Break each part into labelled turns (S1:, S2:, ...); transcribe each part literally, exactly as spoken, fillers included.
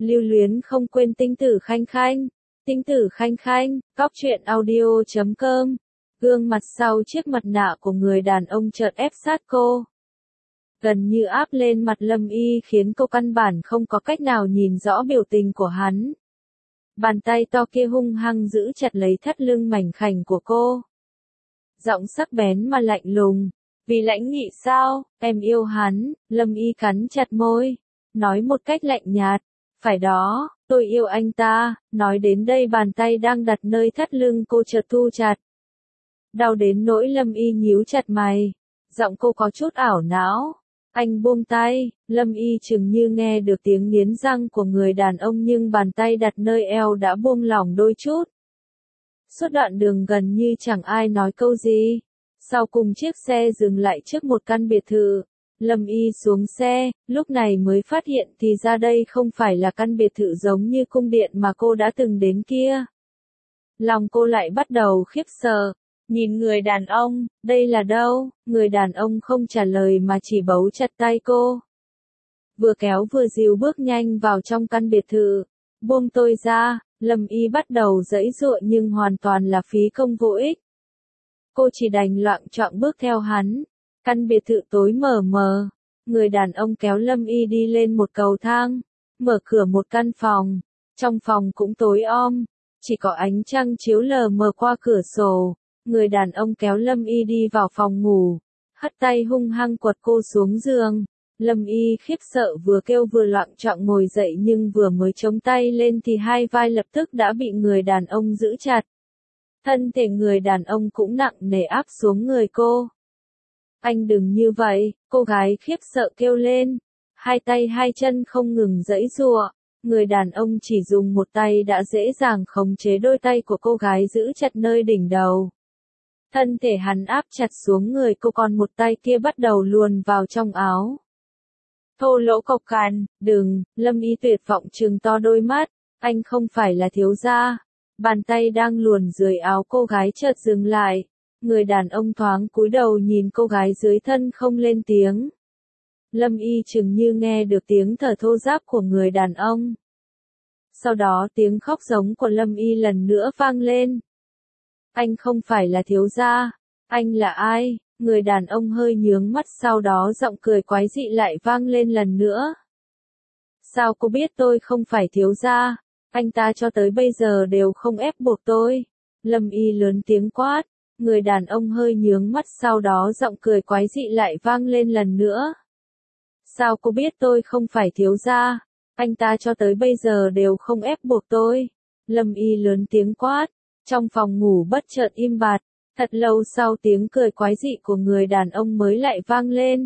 S1: Lưu luyến không quên tinh tử khanh khanh. Tinh tử khanh khanh, cóc truyện audio chấm com. Gương mặt sau chiếc mặt nạ của người đàn ông chợt ép sát cô. Gần như áp lên mặt Lâm Y khiến cô căn bản không có cách nào nhìn rõ biểu tình của hắn. Bàn tay to kia hung hăng giữ chặt lấy thắt lưng mảnh khảnh của cô. Giọng sắc bén mà lạnh lùng. Vì lãnh nghị sao, em yêu hắn, Lâm Y cắn chặt môi. Nói một cách lạnh nhạt. Phải đó, tôi yêu anh ta. Nói đến đây bàn tay đang đặt nơi thắt lưng cô chợt thu chặt. Đau đến nỗi Lâm Y nhíu chặt mày. Giọng cô có chút ảo não. Anh buông tay, Lâm Y chừng như nghe được tiếng nghiến răng của người đàn ông nhưng bàn tay đặt nơi eo đã buông lỏng đôi chút. Suốt đoạn đường gần như chẳng ai nói câu gì. Sau cùng chiếc xe dừng lại trước một căn biệt thự. Lâm Y xuống xe, lúc này mới phát hiện thì ra đây không phải là căn biệt thự giống như cung điện mà cô đã từng đến kia. Lòng cô lại bắt đầu khiếp sợ. Nhìn người đàn ông, đây là đâu? Người đàn ông không trả lời mà chỉ bấu chặt tay cô. Vừa kéo vừa dìu bước nhanh vào trong căn biệt thự. Buông tôi ra, Lâm Y bắt đầu giãy giụa nhưng hoàn toàn là phí công vô ích. Cô chỉ đành loạng choạng bước theo hắn. Căn biệt thự tối mờ mờ. Người đàn ông kéo Lâm Y đi lên một cầu thang. Mở cửa một căn phòng. Trong phòng cũng tối om. Chỉ có ánh trăng chiếu lờ mờ qua cửa sổ. Người đàn ông kéo Lâm Y đi vào phòng ngủ, hất tay hung hăng quật cô xuống giường. Lâm Y khiếp sợ vừa kêu vừa loạng choạng ngồi dậy nhưng vừa mới chống tay lên thì hai vai lập tức đã bị người đàn ông giữ chặt. Thân thể người đàn ông cũng nặng nề áp xuống người cô. Anh đừng như vậy, cô gái khiếp sợ kêu lên. Hai tay hai chân không ngừng giãy giụa. Người đàn ông chỉ dùng một tay đã dễ dàng khống chế đôi tay của cô gái giữ chặt nơi đỉnh đầu. Thân thể hắn áp chặt xuống người cô còn một tay kia bắt đầu luồn vào trong áo. Thô lỗ cộc cằn, đừng, Lâm Y tuyệt vọng trừng to đôi mắt, anh không phải là thiếu gia. Bàn tay đang luồn dưới áo cô gái chợt dừng lại. Người đàn ông thoáng cúi đầu nhìn cô gái dưới thân không lên tiếng. Lâm Y chừng như nghe được tiếng thở thô ráp của người đàn ông. Sau đó tiếng khóc giống của Lâm Y lần nữa vang lên. Anh không phải là thiếu gia, anh là ai? Người đàn ông hơi nhướng mắt sau đó giọng cười quái dị lại vang lên lần nữa. Sao cô biết tôi không phải thiếu gia? Anh ta cho tới bây giờ đều không ép buộc tôi. Lâm Y lớn tiếng quát, người đàn ông hơi nhướng mắt sau đó giọng cười quái dị lại vang lên lần nữa. Sao cô biết tôi không phải thiếu gia? Anh ta cho tới bây giờ đều không ép buộc tôi. Lâm Y lớn tiếng quát. Trong phòng ngủ bất chợt im bặt, thật lâu sau tiếng cười quái dị của người đàn ông mới lại vang lên.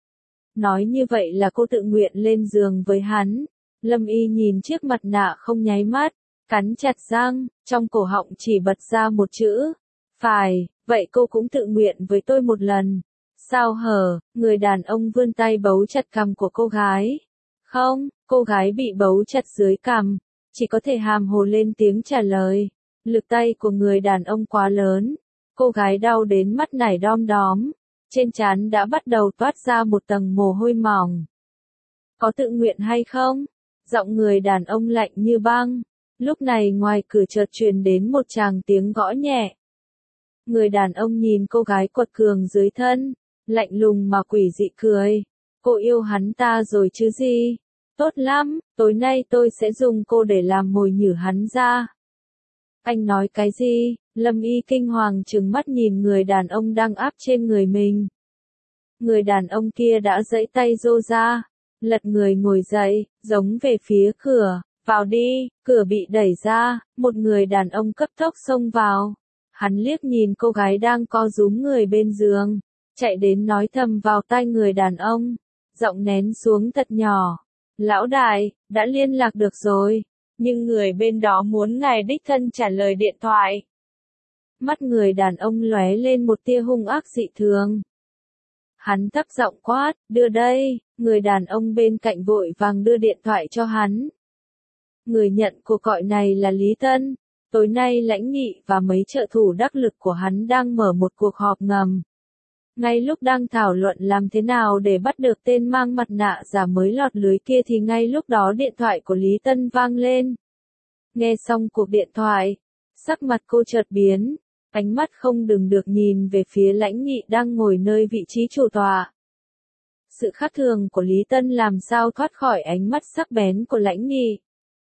S1: Nói như vậy là cô tự nguyện lên giường với hắn. Lâm Y nhìn chiếc mặt nạ không nháy mắt, cắn chặt răng, trong cổ họng chỉ bật ra một chữ. Phải, vậy cô cũng tự nguyện với tôi một lần. Sao hở, người đàn ông vươn tay bấu chặt cằm của cô gái. Không, cô gái bị bấu chặt dưới cằm, chỉ có thể hàm hồ lên tiếng trả lời. Lực tay của người đàn ông quá lớn, cô gái đau đến mắt nảy đom đóm, trên trán đã bắt đầu toát ra một tầng mồ hôi mỏng. Có tự nguyện hay không? Giọng người đàn ông lạnh như băng. Lúc này ngoài cửa chợt truyền đến một tràng tiếng gõ nhẹ. Người đàn ông nhìn cô gái quật cường dưới thân, lạnh lùng mà quỷ dị cười. Cô yêu hắn ta rồi chứ gì? Tốt lắm, tối nay tôi sẽ dùng cô để làm mồi nhử hắn ra. Anh nói cái gì? Lâm Y kinh hoàng trừng mắt nhìn người đàn ông đang áp trên người mình. Người đàn ông kia đã giãy tay rô ra, lật người ngồi dậy, giống về phía cửa, vào đi, cửa bị đẩy ra, một người đàn ông cấp tốc xông vào. Hắn liếc nhìn cô gái đang co rúm người bên giường, chạy đến nói thầm vào tai người đàn ông, giọng nén xuống thật nhỏ. Lão đại, đã liên lạc được rồi. Nhưng người bên đó muốn ngài đích thân trả lời điện thoại. Mắt người đàn ông lóe lên một tia hung ác dị thường. Hắn thấp giọng quát, đưa đây, người đàn ông bên cạnh vội vàng đưa điện thoại cho hắn. Người nhận cuộc gọi này là Lý Tân. Tối nay Lãnh Nghị và mấy trợ thủ đắc lực của hắn đang mở một cuộc họp ngầm. Ngay lúc đang thảo luận làm thế nào để bắt được tên mang mặt nạ giả mới lọt lưới kia thì ngay lúc đó điện thoại của Lý Tân vang lên. Nghe xong cuộc điện thoại, sắc mặt cô chợt biến, ánh mắt không dừng được nhìn về phía Lãnh Nghị đang ngồi nơi vị trí chủ tọa. Sự khác thường của Lý Tân làm sao thoát khỏi ánh mắt sắc bén của Lãnh Nghị.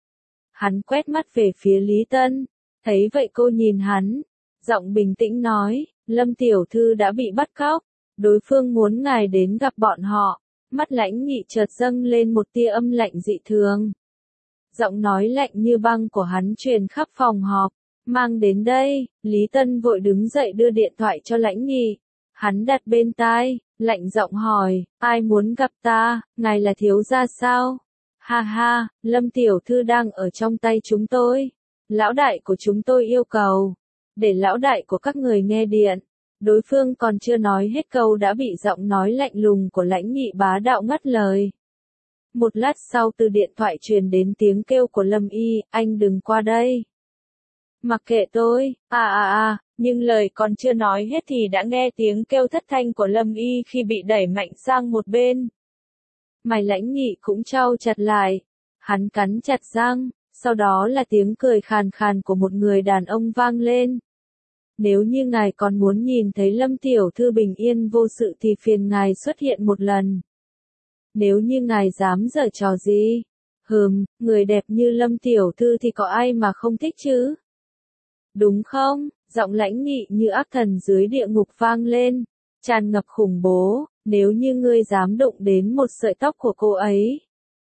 S1: Hắn quét mắt về phía Lý Tân, thấy vậy cô nhìn hắn, giọng bình tĩnh nói, Lâm tiểu thư đã bị bắt cóc, đối phương muốn ngài đến gặp bọn họ. Mắt Lãnh Nghị chợt dâng lên một tia âm lạnh dị thường. Giọng nói lạnh như băng của hắn truyền khắp phòng họp, mang đến đây. Lý Tân vội đứng dậy đưa điện thoại cho Lãnh Nghị. Hắn đặt bên tai, lạnh giọng hỏi, ai muốn gặp ta, ngài là thiếu gia sao? Ha ha, Lâm tiểu thư đang ở trong tay chúng tôi. Lão đại của chúng tôi yêu cầu, để lão đại của các người nghe điện. Đối phương còn chưa nói hết câu đã bị giọng nói lạnh lùng của Lãnh Nghị bá đạo ngắt lời. Một lát sau từ điện thoại truyền đến tiếng kêu của Lâm Y, anh đừng qua đây. Mặc kệ tôi, à à à, nhưng lời còn chưa nói hết thì đã nghe tiếng kêu thất thanh của Lâm Y khi bị đẩy mạnh sang một bên. Mày Lãnh Nghị cũng trao chặt lại, hắn cắn chặt răng, sau đó là tiếng cười khàn khàn của một người đàn ông vang lên. Nếu như ngài còn muốn nhìn thấy Lâm tiểu thư bình yên vô sự thì phiền ngài xuất hiện một lần. Nếu như ngài dám giở trò gì, hừm, người đẹp như Lâm tiểu thư thì có ai mà không thích chứ? Đúng không? Giọng Lãnh Nghị như ác thần dưới địa ngục vang lên, tràn ngập khủng bố, nếu như ngươi dám đụng đến một sợi tóc của cô ấy,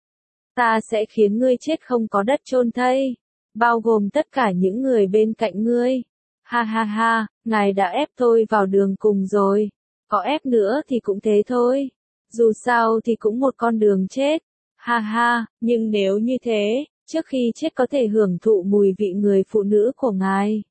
S1: ta sẽ khiến ngươi chết không có đất chôn thây, bao gồm tất cả những người bên cạnh ngươi. Ha ha ha, ngài đã ép tôi vào đường cùng rồi, có ép nữa thì cũng thế thôi, dù sao thì cũng một con đường chết. Ha ha, nhưng nếu như thế, trước khi chết có thể hưởng thụ mùi vị người phụ nữ của ngài.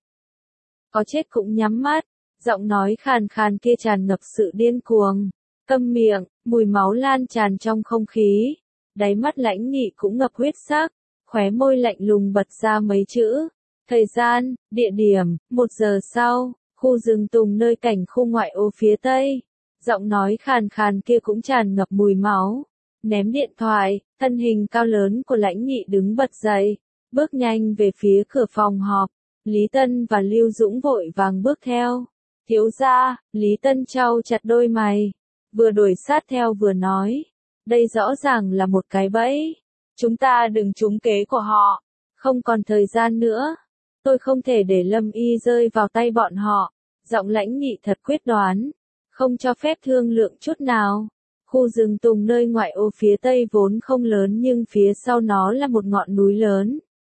S1: Có chết cũng nhắm mắt, giọng nói khàn khàn kia tràn ngập sự điên cuồng. Câm miệng, mùi máu lan tràn trong không khí. Đáy mắt Lãnh Nghị cũng ngập huyết sắc, khóe môi lạnh lùng bật ra mấy chữ. Thời gian, địa điểm, một giờ sau, khu rừng tùng nơi cảnh khu ngoại ô phía tây. Giọng nói khàn khàn kia cũng tràn ngập mùi máu. Ném điện thoại, thân hình cao lớn của Lãnh Nghị đứng bật dậy, bước nhanh về phía cửa phòng họp. Lý Tân và Lưu Dũng vội vàng bước theo. Thiếu gia, Lý Tân trao chặt đôi mày, vừa đuổi sát theo vừa nói. Đây rõ ràng là một cái bẫy. Chúng ta đừng trúng kế của họ. Không còn thời gian nữa. Tôi không thể để Lâm Y rơi vào tay bọn họ. Giọng Lãnh Nghị thật quyết đoán. Không cho phép thương lượng chút nào. Khu rừng tùng nơi ngoại ô phía tây vốn không lớn nhưng phía sau nó là một ngọn núi lớn.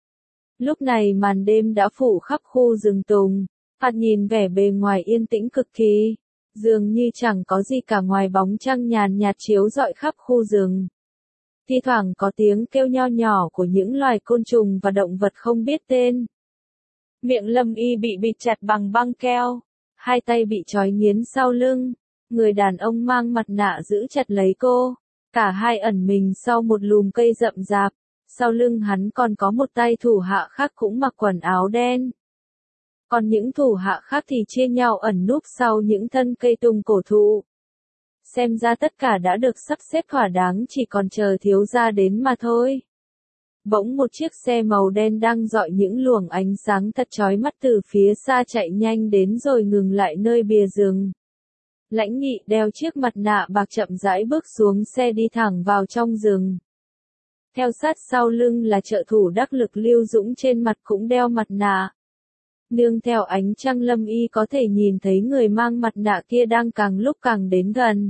S1: Lúc này màn đêm đã phủ khắp khu rừng tùng. Thoạt nhìn vẻ bề ngoài yên tĩnh cực kỳ. Dường như chẳng có gì cả ngoài bóng trăng nhàn nhạt chiếu rọi khắp khu rừng. Thi thoảng có tiếng kêu nho nhỏ của những loài côn trùng và động vật không biết tên. Miệng Lâm Y bị bịt chặt bằng băng keo. Hai tay bị trói nghiến sau lưng. Người đàn ông mang mặt nạ giữ chặt lấy cô. Cả hai ẩn mình sau một lùm cây rậm rạp. Sau lưng hắn còn có một tay thủ hạ khác cũng mặc quần áo đen. Còn những thủ hạ khác thì chia nhau ẩn núp sau những thân cây tùng cổ thụ. Xem ra tất cả đã được sắp xếp thỏa đáng chỉ còn chờ thiếu gia đến mà thôi. Bỗng một chiếc xe màu đen đang rọi những luồng ánh sáng thật chói mắt từ phía xa chạy nhanh đến rồi ngừng lại nơi bìa rừng. Lãnh Nghị đeo chiếc mặt nạ bạc chậm rãi bước xuống xe đi thẳng vào trong rừng. Theo sát sau lưng là trợ thủ đắc lực Lưu Dũng trên mặt cũng đeo mặt nạ. Nương theo ánh trăng Lâm Y có thể nhìn thấy người mang mặt nạ kia đang càng lúc càng đến gần.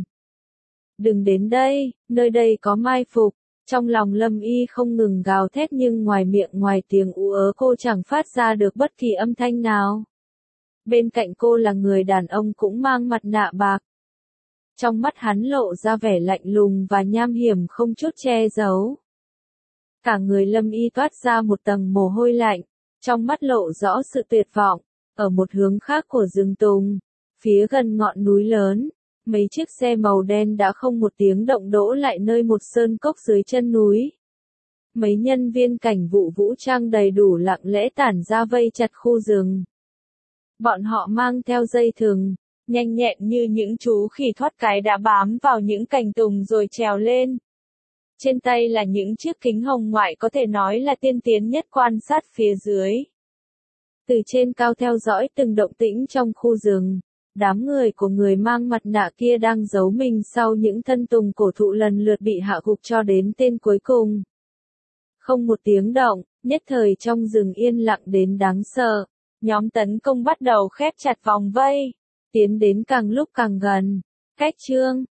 S1: Đừng đến đây, nơi đây có mai phục. Trong lòng Lâm Y không ngừng gào thét nhưng ngoài miệng ngoài tiếng ú ớ cô chẳng phát ra được bất kỳ âm thanh nào. Bên cạnh cô là người đàn ông cũng mang mặt nạ bạc. Trong mắt hắn lộ ra vẻ lạnh lùng và nham hiểm không chút che giấu. Cả người Lâm Y toát ra một tầng mồ hôi lạnh, trong mắt lộ rõ sự tuyệt vọng. Ở một hướng khác của rừng tùng, phía gần ngọn núi lớn, mấy chiếc xe màu đen đã không một tiếng động đỗ lại nơi một sơn cốc dưới chân núi. Mấy nhân viên cảnh vụ vũ trang đầy đủ lặng lẽ tản ra vây chặt khu rừng. Bọn họ mang theo dây thừng, nhanh nhẹn như những chú khỉ thoát cái đã bám vào những cành tùng rồi trèo lên. Trên tay là những chiếc kính hồng ngoại có thể nói là tiên tiến nhất quan sát phía dưới. Từ trên cao theo dõi từng động tĩnh trong khu rừng, đám người của người mang mặt nạ kia đang giấu mình sau những thân tùng cổ thụ lần lượt bị hạ gục cho đến tên cuối cùng. Không một tiếng động, nhất thời trong rừng yên lặng đến đáng sợ, nhóm tấn công bắt đầu khép chặt vòng vây, tiến đến càng lúc càng gần. Cách chương